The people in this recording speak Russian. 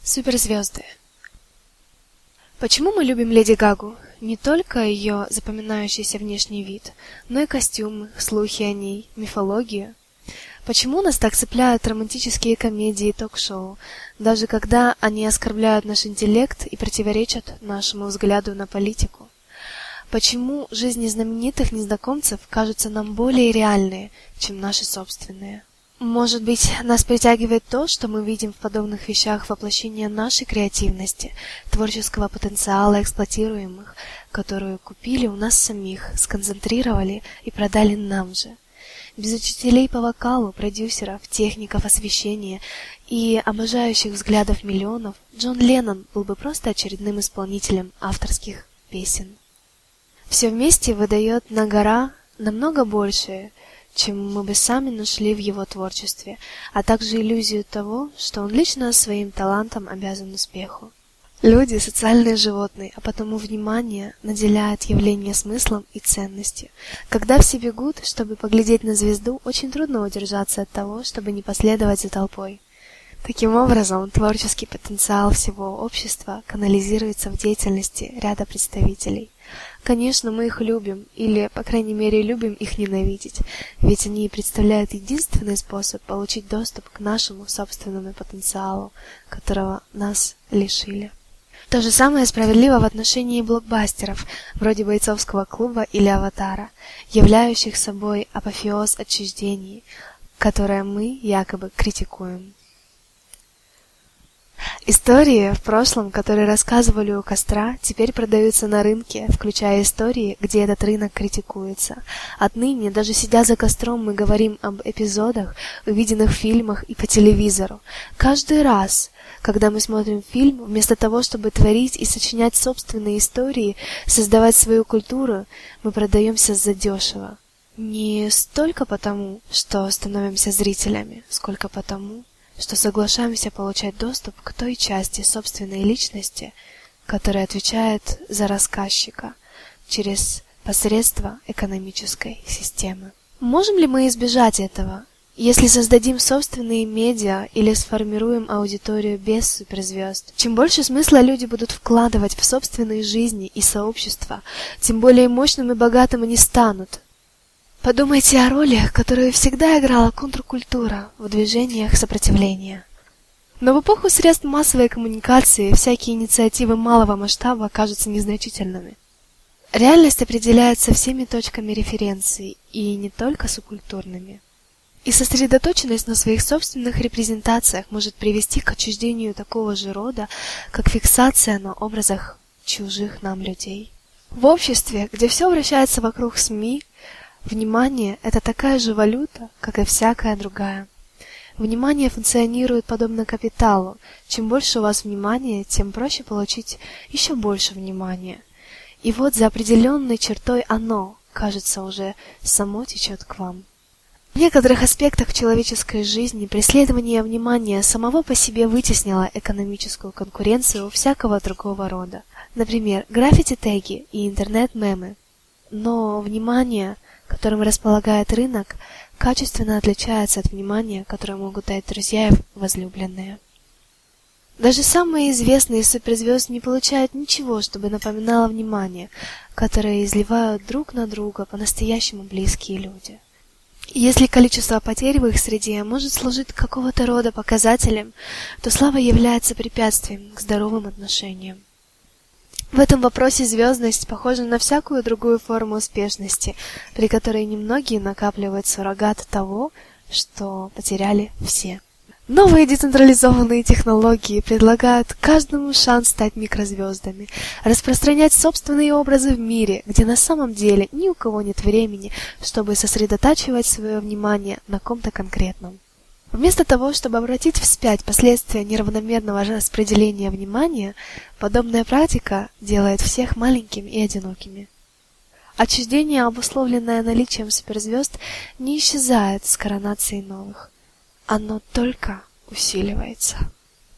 Суперзвезды. Почему мы любим Леди Гагу? Не только ее запоминающийся внешний вид, но и костюмы, слухи о ней, мифологию. Почему нас так цепляют романтические комедии и ток-шоу, даже когда они оскорбляют наш интеллект и противоречат нашему взгляду на политику? Почему жизни знаменитых незнакомцев кажутся нам более реальные, чем наши собственные? Может быть, нас притягивает то, что мы видим в подобных вещах воплощение нашей креативности, творческого потенциала эксплуатируемых, которую купили у нас самих, сконцентрировали и продали нам же. Без учителей по вокалу, продюсеров, техников освещения и обожающих взглядов миллионов, Джон Леннон был бы просто очередным исполнителем авторских песен. Все вместе выдает на гора намного большее, чем мы бы сами нашли в его творчестве, а также иллюзию того, что он лично своим талантом обязан успеху. Люди — социальные животные, а потому внимание наделяет явление смыслом и ценностью. Когда все бегут, чтобы поглядеть на звезду, очень трудно удержаться от того, чтобы не последовать за толпой. Таким образом, творческий потенциал всего общества канализируется в деятельности ряда представителей. Конечно, мы их любим, или, по крайней мере, любим их ненавидеть, ведь они представляют единственный способ получить доступ к нашему собственному потенциалу, которого нас лишили. То же самое справедливо в отношении блокбастеров, вроде «Бойцовского клуба» или «Аватара», являющих собой апофеоз отчуждений, которое мы якобы критикуем. Истории в прошлом, которые рассказывали у костра, теперь продаются на рынке, включая истории, где этот рынок критикуется. Отныне, даже сидя за костром, мы говорим об эпизодах, увиденных в фильмах и по телевизору. Каждый раз, когда мы смотрим фильм, вместо того, чтобы творить и сочинять собственные истории, создавать свою культуру, мы продаемся задешево. Не столько потому, что становимся зрителями, сколько потому, что соглашаемся получать доступ к той части собственной личности, которая отвечает за рассказчика через посредство экономической системы. Можем ли мы избежать этого, если создадим собственные медиа или сформируем аудиторию без суперзвезд? Чем больше смысла люди будут вкладывать в собственные жизни и сообщества, тем более мощным и богатым они станут. Подумайте о роли, которую всегда играла контркультура в движениях сопротивления. Но в эпоху средств массовой коммуникации всякие инициативы малого масштаба кажутся незначительными. Реальность определяется всеми точками референции, и не только субкультурными. И сосредоточенность на своих собственных репрезентациях может привести к отчуждению такого же рода, как фиксация на образах чужих нам людей. В обществе, где все вращается вокруг СМИ, внимание — это такая же валюта, как и всякая другая. Внимание функционирует подобно капиталу. Чем больше у вас внимания, тем проще получить еще больше внимания. И вот за определенной чертой оно, кажется, уже само течет к вам. В некоторых аспектах человеческой жизни преследование внимания самого по себе вытеснило экономическую конкуренцию всякого другого рода. Например, граффити-теги и интернет-мемы. Но внимание, которым располагает рынок, качественно отличается от внимания, которое могут дать друзья и возлюбленные. Даже самые известные суперзвезды не получают ничего, чтобы напоминало внимание, которое изливают друг на друга по-настоящему близкие люди. Если количество потерь в их среде может служить какого-то рода показателем, то слава является препятствием к здоровым отношениям. В этом вопросе звездность похожа на всякую другую форму успешности, при которой немногие накапливают суррогат того, что потеряли все. Новые децентрализованные технологии предлагают каждому шанс стать микрозвездами, распространять собственные образы в мире, где на самом деле ни у кого нет времени, чтобы сосредотачивать свое внимание на ком-то конкретном. Вместо того, чтобы обратить вспять последствия неравномерного распределения внимания, подобная практика делает всех маленькими и одинокими. Отчуждение, обусловленное наличием суперзвезд, не исчезает с коронацией новых. Оно только усиливается.